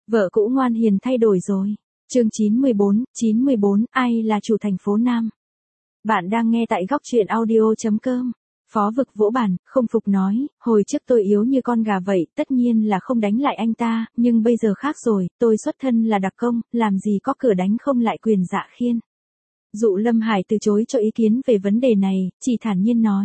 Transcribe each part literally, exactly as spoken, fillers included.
Vợ cũ ngoan hiền thay đổi rồi. Chương chín mươi bốn, chín mươi bốn, ai là chủ thành phố Nam? Bạn đang nghe tại góc truyện audio chấm com. Phó Vực vỗ bàn, không phục nói, hồi trước tôi yếu như con gà vậy, tất nhiên là không đánh lại anh ta, nhưng bây giờ khác rồi, tôi xuất thân là đặc công, làm gì có cửa đánh không lại Quyền Dạ Khiên. Dụ Lâm Hải từ chối cho ý kiến về vấn đề này, chỉ thản nhiên nói.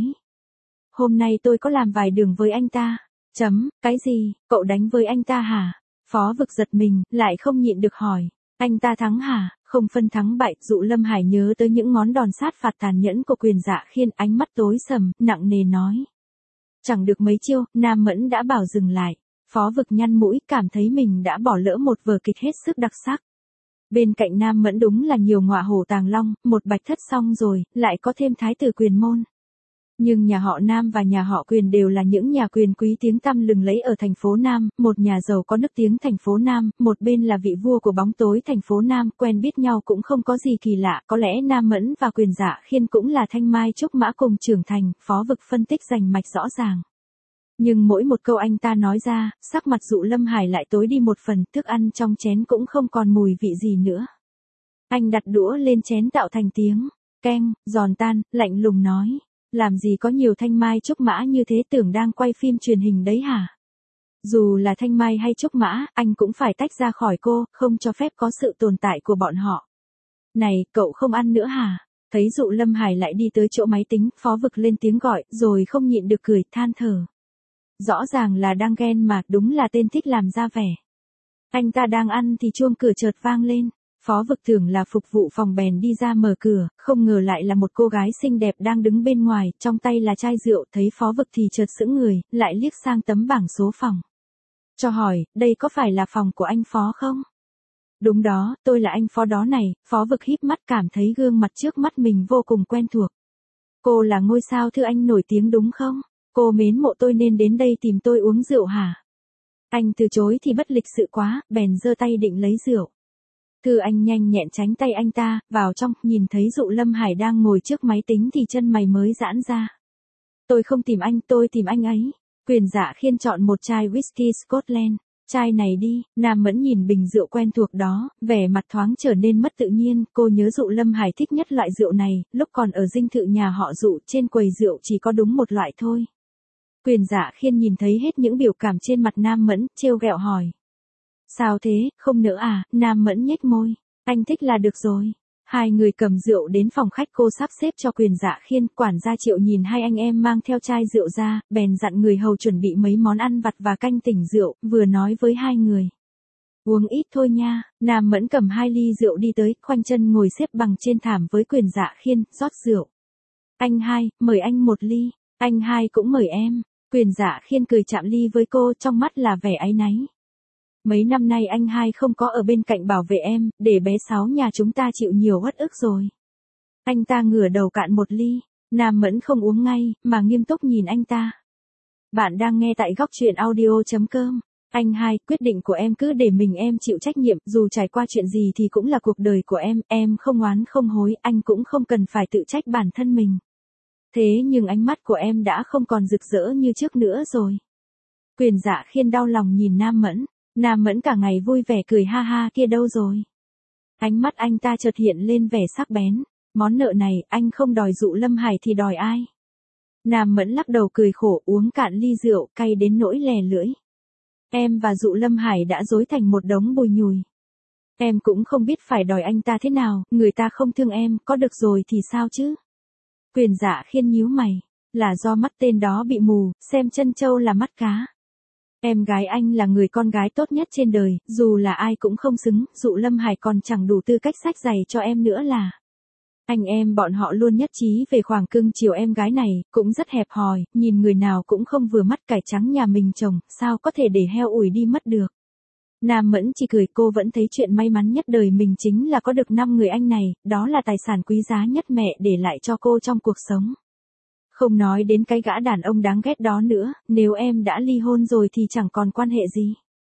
Hôm nay tôi có làm vài đường với anh ta. Chấm, cái gì, cậu đánh với anh ta hả? Phó Vực giật mình, lại không nhịn được hỏi. Anh ta thắng hả? Không phân thắng bại, Dụ Lâm Hải nhớ tới những ngón đòn sát phạt tàn nhẫn của Quyền Dạ Khiên, ánh mắt tối sầm, nặng nề nói. Chẳng được mấy chiêu, Nam Mẫn đã bảo dừng lại. Phó Vực nhăn mũi, cảm thấy mình đã bỏ lỡ một vở kịch hết sức đặc sắc. Bên cạnh Nam Mẫn đúng là nhiều ngọa hổ tàng long, một bạch thất xong rồi, lại có thêm thái tử Quyền môn. Nhưng nhà họ Nam và nhà họ Quyền đều là những nhà quyền quý tiếng tăm lừng lẫy ở thành phố Nam, một nhà giàu có nức tiếng thành phố Nam, một bên là vị vua của bóng tối thành phố Nam, quen biết nhau cũng không có gì kỳ lạ, có lẽ Nam Mẫn và Quyền Dạ Khiên cũng là thanh mai trúc mã cùng trưởng thành, Phó Vực phân tích rành mạch rõ ràng. Nhưng mỗi một câu anh ta nói ra, sắc mặt Dụ Lâm Hải lại tối đi một phần, thức ăn trong chén cũng không còn mùi vị gì nữa. Anh đặt đũa lên chén tạo thành tiếng keng, giòn tan, lạnh lùng nói. Làm gì có nhiều thanh mai trúc mã như thế, tưởng đang quay phim truyền hình đấy hả? Dù là thanh mai hay trúc mã, anh cũng phải tách ra khỏi cô, không cho phép có sự tồn tại của bọn họ. Này, cậu không ăn nữa hả? Thấy Dụ Lâm Hải lại đi tới chỗ máy tính, Phó Vực lên tiếng gọi, rồi không nhịn được cười, than thở. Rõ ràng là đang ghen mà, đúng là tên thích làm ra vẻ. Anh ta đang ăn thì chuông cửa chợt vang lên. Phó Vực tưởng là phục vụ phòng bèn đi ra mở cửa, không ngờ lại là một cô gái xinh đẹp đang đứng bên ngoài, trong tay là chai rượu, thấy Phó Vực thì chợt sững người, lại liếc sang tấm bảng số phòng. Cho hỏi, đây có phải là phòng của anh Phó không? Đúng đó, tôi là anh Phó đó này, Phó Vực híp mắt cảm thấy gương mặt trước mắt mình vô cùng quen thuộc. Cô là ngôi sao thưa anh nổi tiếng đúng không? Cô mến mộ tôi nên đến đây tìm tôi uống rượu hả? Anh từ chối thì bất lịch sự quá, bèn giơ tay định lấy rượu. Thư Anh nhanh nhẹn tránh tay anh ta, vào trong, nhìn thấy Dụ Lâm Hải đang ngồi trước máy tính thì chân mày mới giãn ra. Tôi không tìm anh, tôi tìm anh ấy. Quyền Dạ Khiên chọn một chai whisky Scotland. Chai này đi, Nam Mẫn nhìn bình rượu quen thuộc đó, vẻ mặt thoáng trở nên mất tự nhiên, cô nhớ Dụ Lâm Hải thích nhất loại rượu này, lúc còn ở dinh thự nhà họ Dụ, trên quầy rượu chỉ có đúng một loại thôi. Quyền Dạ Khiên nhìn thấy hết những biểu cảm trên mặt Nam Mẫn, trêu ghẹo hỏi. Sao thế, không nữa à? Nam Mẫn nhếch môi. Anh thích là được rồi. Hai người cầm rượu đến phòng khách, cô sắp xếp cho Quyền Dạ Khiên, quản gia Triệu nhìn hai anh em mang theo chai rượu ra, bèn dặn người hầu chuẩn bị mấy món ăn vặt và canh tỉnh rượu, vừa nói với hai người. Uống ít thôi nha. Nam Mẫn cầm hai ly rượu đi tới, khoanh chân ngồi xếp bằng trên thảm với Quyền Dạ Khiên, rót rượu. Anh hai, mời anh một ly. Anh hai cũng mời em. Quyền Dạ Khiên cười chạm ly với cô, trong mắt là vẻ áy náy. Mấy năm nay anh hai không có ở bên cạnh bảo vệ em, để bé Sáu nhà chúng ta chịu nhiều uất ức rồi. Anh ta ngửa đầu cạn một ly, Nam Mẫn không uống ngay, mà nghiêm túc nhìn anh ta. Bạn đang nghe tại góc truyện audio chấm com. Anh hai, quyết định của em cứ để mình em chịu trách nhiệm, dù trải qua chuyện gì thì cũng là cuộc đời của em, em không oán không hối, anh cũng không cần phải tự trách bản thân mình. Thế nhưng ánh mắt của em đã không còn rực rỡ như trước nữa rồi. Quyền Dạ Khiên đau lòng nhìn Nam Mẫn. Nam Mẫn cả ngày vui vẻ cười ha ha kia đâu rồi? Ánh mắt anh ta chợt hiện lên vẻ sắc bén. Món nợ này, anh không đòi Dụ Lâm Hải thì đòi ai? Nam Mẫn lắc đầu cười khổ, uống cạn ly rượu, cay đến nỗi lè lưỡi. Em và Dụ Lâm Hải đã rối thành một đống bùi nhùi. Em cũng không biết phải đòi anh ta thế nào, người ta không thương em, có được rồi thì sao chứ? Quyền Dạ Khiên nhíu mày. Là do mắt tên đó bị mù, xem chân trâu là mắt cá. Em gái anh là người con gái tốt nhất trên đời, dù là ai cũng không xứng, Dụ Lâm Hải còn chẳng đủ tư cách xách giày cho em nữa là. Anh em bọn họ luôn nhất trí về khoảng cưng chiều em gái này, cũng rất hẹp hòi, nhìn người nào cũng không vừa mắt, cải trắng nhà mình trồng, sao có thể để heo ủi đi mất được. Nam Mẫn chỉ cười, cô vẫn thấy chuyện may mắn nhất đời mình chính là có được năm người anh này, đó là tài sản quý giá nhất mẹ để lại cho cô trong cuộc sống. Không nói đến cái gã đàn ông đáng ghét đó nữa, nếu em đã ly hôn rồi thì chẳng còn quan hệ gì.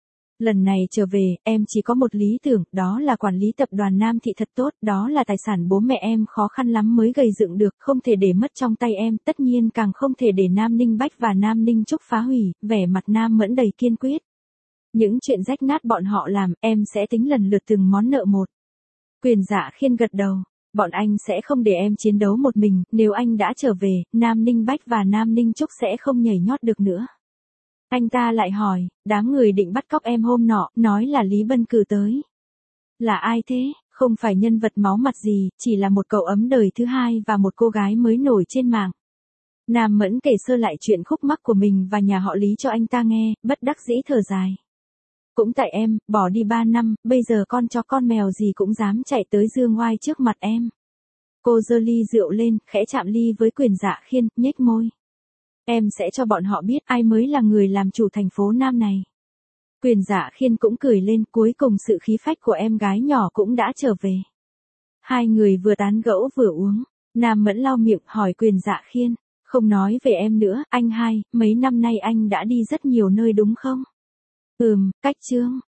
Lần này trở về, em chỉ có một lý tưởng, đó là quản lý tập đoàn Nam Thị thật tốt, đó là tài sản bố mẹ em khó khăn lắm mới gây dựng được, không thể để mất trong tay em, tất nhiên càng không thể để Nam Ninh Bách và Nam Ninh Trúc phá hủy, vẻ mặt Nam Mẫn đầy kiên quyết. Những chuyện rách nát bọn họ làm, em sẽ tính lần lượt từng món nợ một. Quyền Dạ Khiên gật đầu. Bọn anh sẽ không để em chiến đấu một mình, nếu anh đã trở về, Nam Ninh Bách và Nam Ninh Trúc sẽ không nhảy nhót được nữa. Anh ta lại hỏi, đám người định bắt cóc em hôm nọ, nói là Lý Bân cử tới. Là ai thế? Không phải nhân vật máu mặt gì, chỉ là một cậu ấm đời thứ hai và một cô gái mới nổi trên mạng. Nam Mẫn kể sơ lại chuyện khúc mắc của mình và nhà họ Lý cho anh ta nghe, bất đắc dĩ thở dài. Cũng tại em, bỏ đi ba năm, bây giờ con chó con mèo gì cũng dám chạy tới dương oai trước mặt em. Cô giơ ly rượu lên, khẽ chạm ly với Quyền Dạ Khiên, nhếch môi. Em sẽ cho bọn họ biết ai mới là người làm chủ thành phố Nam này. Quyền Dạ Khiên cũng cười lên, cuối cùng sự khí phách của em gái nhỏ cũng đã trở về. Hai người vừa tán gẫu vừa uống. Nam Mẫn lau miệng hỏi Quyền Dạ Khiên, không nói về em nữa, anh hai, mấy năm nay anh đã đi rất nhiều nơi đúng không? Ừm, cách Trương.